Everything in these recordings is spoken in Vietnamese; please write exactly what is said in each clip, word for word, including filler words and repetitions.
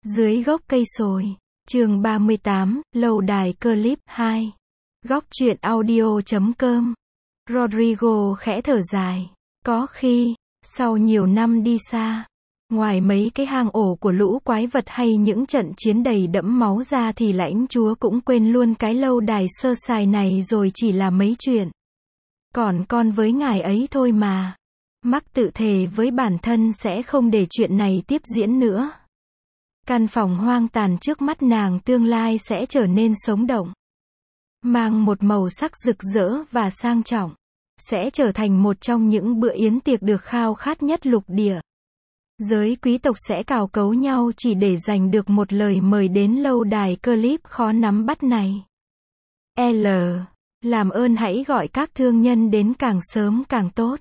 Dưới gốc cây sồi. Chương ba mươi tám, lâu đài clip hai. Góc truyện audio chấm com. Rodrigo khẽ thở dài. Có khi, sau nhiều năm đi xa, ngoài mấy cái hang ổ của lũ quái vật hay những trận chiến đầy đẫm máu ra thì lãnh chúa cũng quên luôn cái lâu đài sơ sài này rồi, chỉ là mấy chuyện còn con với ngài ấy thôi mà. Mắc tự thề với bản thân sẽ không để chuyện này tiếp diễn nữa. Căn phòng hoang tàn trước mắt nàng tương lai sẽ trở nên sống động, mang một màu sắc rực rỡ và sang trọng, sẽ trở thành một trong những bữa yến tiệc được khao khát nhất lục địa. Giới quý tộc sẽ cào cấu nhau chỉ để giành được một lời mời đến lâu đài clip khó nắm bắt này. L. Làm ơn hãy gọi các thương nhân đến càng sớm càng tốt.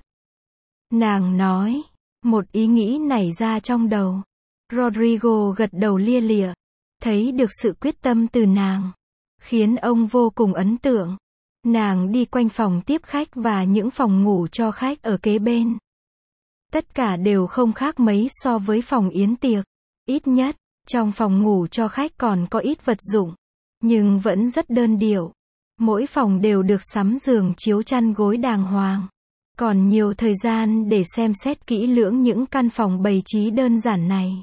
Nàng nói. Một ý nghĩ nảy ra trong đầu. Rodrigo gật đầu lia lịa. Thấy được sự quyết tâm từ nàng, khiến ông vô cùng ấn tượng. Nàng đi quanh phòng tiếp khách và những phòng ngủ cho khách ở kế bên. Tất cả đều không khác mấy so với phòng yến tiệc. Ít nhất, trong phòng ngủ cho khách còn có ít vật dụng, nhưng vẫn rất đơn điệu. Mỗi phòng đều được sắm giường chiếu chăn gối đàng hoàng. Còn nhiều thời gian để xem xét kỹ lưỡng những căn phòng bày trí đơn giản này.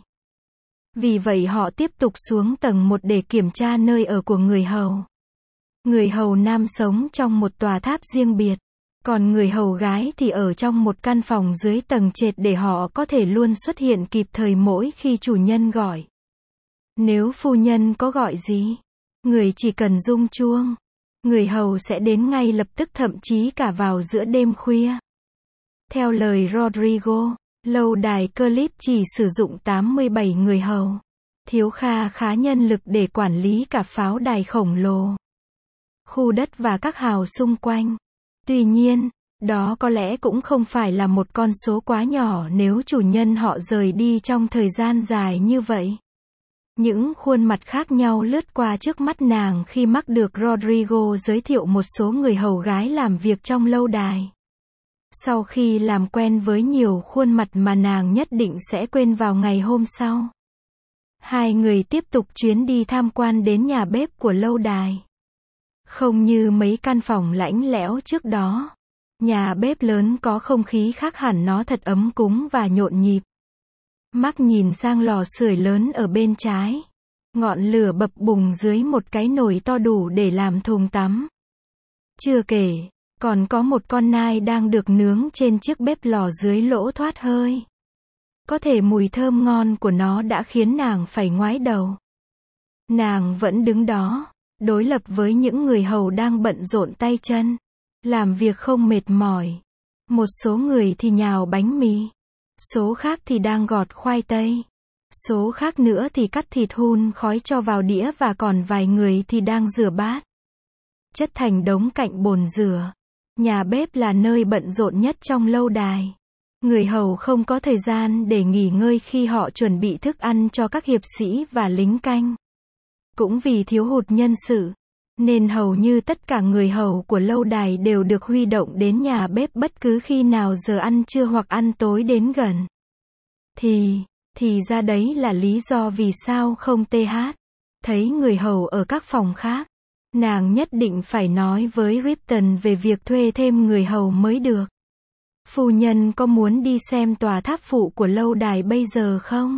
Vì vậy họ tiếp tục xuống tầng một để kiểm tra nơi ở của người hầu. Người hầu nam sống trong một tòa tháp riêng biệt, còn người hầu gái thì ở trong một căn phòng dưới tầng trệt để họ có thể luôn xuất hiện kịp thời mỗi khi chủ nhân gọi. Nếu phu nhân có gọi gì, người chỉ cần rung chuông, người hầu sẽ đến ngay lập tức, thậm chí cả vào giữa đêm khuya. Theo lời Rodrigo, lâu đài clip chỉ sử dụng tám mươi bảy người hầu, thiếu kha khá nhân lực để quản lý cả pháo đài khổng lồ, khu đất và các hào xung quanh. Tuy nhiên, đó có lẽ cũng không phải là một con số quá nhỏ nếu chủ nhân họ rời đi trong thời gian dài như vậy. Những khuôn mặt khác nhau lướt qua trước mắt nàng khi mắc được Rodrigo giới thiệu một số người hầu gái làm việc trong lâu đài. Sau khi làm quen với nhiều khuôn mặt mà nàng nhất định sẽ quên vào ngày hôm sau, hai người tiếp tục chuyến đi tham quan đến nhà bếp của lâu đài. Không như mấy căn phòng lạnh lẽo trước đó, nhà bếp lớn có không khí khác hẳn, nó thật ấm cúng và nhộn nhịp. Mắt nhìn sang lò sưởi lớn ở bên trái, ngọn lửa bập bùng dưới một cái nồi to đủ để làm thùng tắm. Chưa kể, còn có một con nai đang được nướng trên chiếc bếp lò dưới lỗ thoát hơi. Có thể mùi thơm ngon của nó đã khiến nàng phải ngoái đầu. Nàng vẫn đứng đó, đối lập với những người hầu đang bận rộn tay chân, làm việc không mệt mỏi. Một số người thì nhào bánh mì, số khác thì đang gọt khoai tây, số khác nữa thì cắt thịt hun khói cho vào đĩa, và còn vài người thì đang rửa bát, chất thành đống cạnh bồn rửa. Nhà bếp là nơi bận rộn nhất trong lâu đài. Người hầu không có thời gian để nghỉ ngơi khi họ chuẩn bị thức ăn cho các hiệp sĩ và lính canh. Cũng vì thiếu hụt nhân sự, nên hầu như tất cả người hầu của lâu đài đều được huy động đến nhà bếp bất cứ khi nào giờ ăn trưa hoặc ăn tối đến gần. Thì, thì ra đấy là lý do vì sao không th thấy người hầu ở các phòng khác. Nàng nhất định phải nói với Ripton về việc thuê thêm người hầu mới được. Phu nhân có muốn đi xem tòa tháp phụ của lâu đài bây giờ không?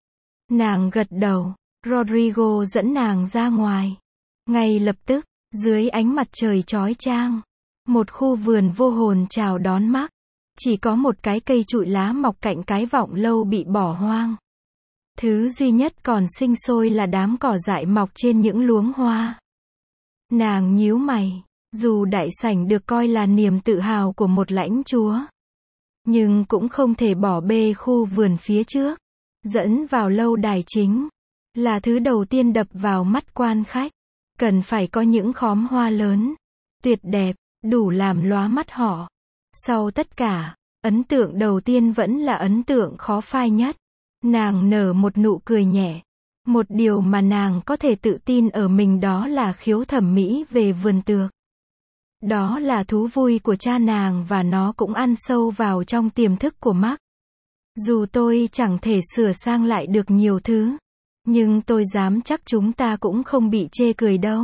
Nàng gật đầu. Rodrigo dẫn nàng ra ngoài. Ngay lập tức, dưới ánh mặt trời chói chang, một khu vườn vô hồn chào đón mắt. Chỉ có một cái cây trụi lá mọc cạnh cái vọng lâu bị bỏ hoang. Thứ duy nhất còn sinh sôi là đám cỏ dại mọc trên những luống hoa. Nàng nhíu mày, dù đại sảnh được coi là niềm tự hào của một lãnh chúa, nhưng cũng không thể bỏ bê khu vườn phía trước, dẫn vào lâu đài chính. Là thứ đầu tiên đập vào mắt quan khách. Cần phải có những khóm hoa lớn, tuyệt đẹp, đủ làm lóa mắt họ. Sau tất cả, ấn tượng đầu tiên vẫn là ấn tượng khó phai nhất. Nàng nở một nụ cười nhẹ. Một điều mà nàng có thể tự tin ở mình đó là khiếu thẩm mỹ về vườn tược. Đó là thú vui của cha nàng và nó cũng ăn sâu vào trong tiềm thức của Mark. Dù tôi chẳng thể sửa sang lại được nhiều thứ, Nhưng tôi dám chắc chúng ta cũng không bị chê cười đâu.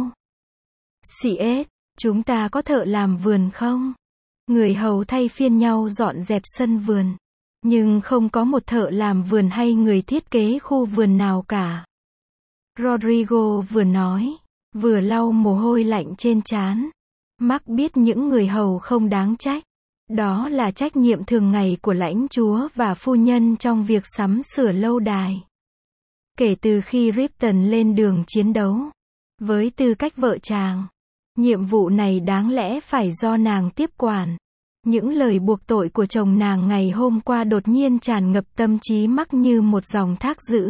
xê ét, chúng ta có thợ làm vườn không? Người hầu thay phiên nhau dọn dẹp sân vườn. Nhưng không có một thợ làm vườn hay người thiết kế khu vườn nào cả. Rodrigo vừa nói, vừa lau mồ hôi lạnh trên trán. Mark biết những người hầu không đáng trách. Đó là trách nhiệm thường ngày của lãnh chúa và phu nhân trong việc sắm sửa lâu đài. Kể từ khi Ripton lên đường chiến đấu, với tư cách vợ chàng, nhiệm vụ này đáng lẽ phải do nàng tiếp quản. Những lời buộc tội của chồng nàng ngày hôm qua đột nhiên tràn ngập tâm trí Mark như một dòng thác dữ.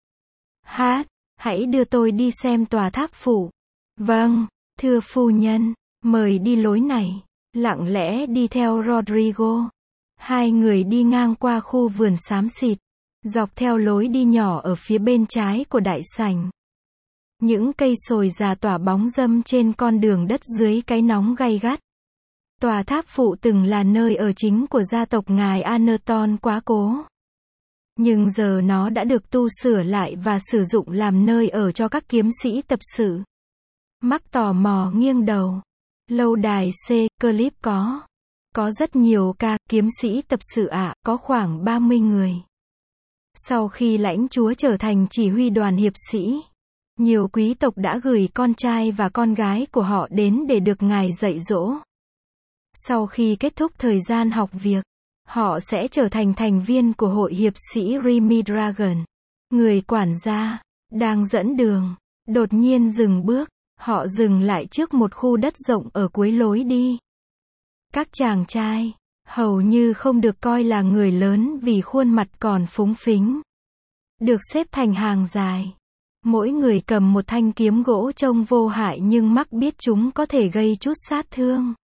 Hát, hãy đưa tôi đi xem tòa tháp phủ. Vâng, thưa phu nhân, mời đi lối này. Lặng lẽ đi theo Rodrigo. Hai người đi ngang qua khu vườn xám xịt, dọc theo lối đi nhỏ ở phía bên trái của đại sảnh. Những cây sồi già tỏa bóng râm trên con đường đất dưới cái nóng gay gắt. Tòa tháp phụ từng là nơi ở chính của gia tộc ngài Anerton quá cố. Nhưng giờ nó đã được tu sửa lại và sử dụng làm nơi ở cho các kiếm sĩ tập sự. Mark tò mò nghiêng đầu. Lâu đài C, Clip có. Có rất nhiều ca, kiếm sĩ tập sự ạ, à, có khoảng ba mươi người. Sau khi lãnh chúa trở thành chỉ huy đoàn hiệp sĩ, nhiều quý tộc đã gửi con trai và con gái của họ đến để được ngài dạy dỗ. Sau khi kết thúc thời gian học việc, họ sẽ trở thành thành viên của hội hiệp sĩ Remy Dragon. Người quản gia, đang dẫn đường, đột nhiên dừng bước. Họ dừng lại trước một khu đất rộng ở cuối lối đi. Các chàng trai, hầu như không được coi là người lớn vì khuôn mặt còn phúng phính. Được xếp thành hàng dài. Mỗi người cầm một thanh kiếm gỗ trông vô hại nhưng Mark biết chúng có thể gây chút sát thương.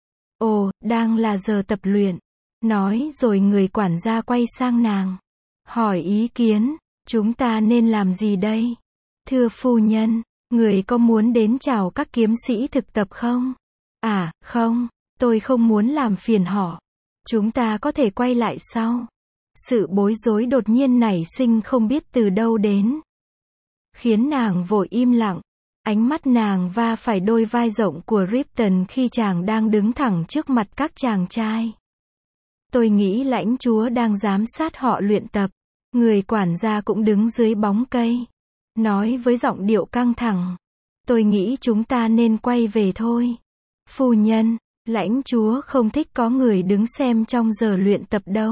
Ồ, đang là giờ tập luyện. Nói rồi người quản gia quay sang nàng. Hỏi ý kiến, chúng ta nên làm gì đây? Thưa phu nhân, người có muốn đến chào các kiếm sĩ thực tập không? À, không, tôi không muốn làm phiền họ. Chúng ta có thể quay lại sau. Sự bối rối đột nhiên nảy sinh không biết từ đâu đến. Khiến nàng vội im lặng. Ánh mắt nàng va phải đôi vai rộng của Ripton khi chàng đang đứng thẳng trước mặt các chàng trai. Tôi nghĩ lãnh chúa đang giám sát họ luyện tập. Người quản gia cũng đứng dưới bóng cây. Nói với giọng điệu căng thẳng. Tôi nghĩ chúng ta nên quay về thôi. Phu nhân, lãnh chúa không thích có người đứng xem trong giờ luyện tập đâu.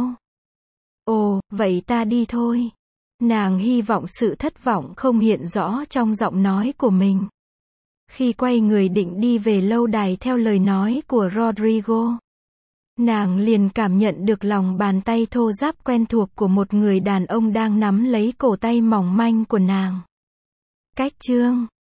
Ồ, vậy ta đi thôi. Nàng hy vọng sự thất vọng không hiện rõ trong giọng nói của mình. Khi quay người định đi về lâu đài theo lời nói của Rodrigo, nàng liền cảm nhận được lòng bàn tay thô ráp quen thuộc của một người đàn ông đang nắm lấy cổ tay mỏng manh của nàng. Cách chương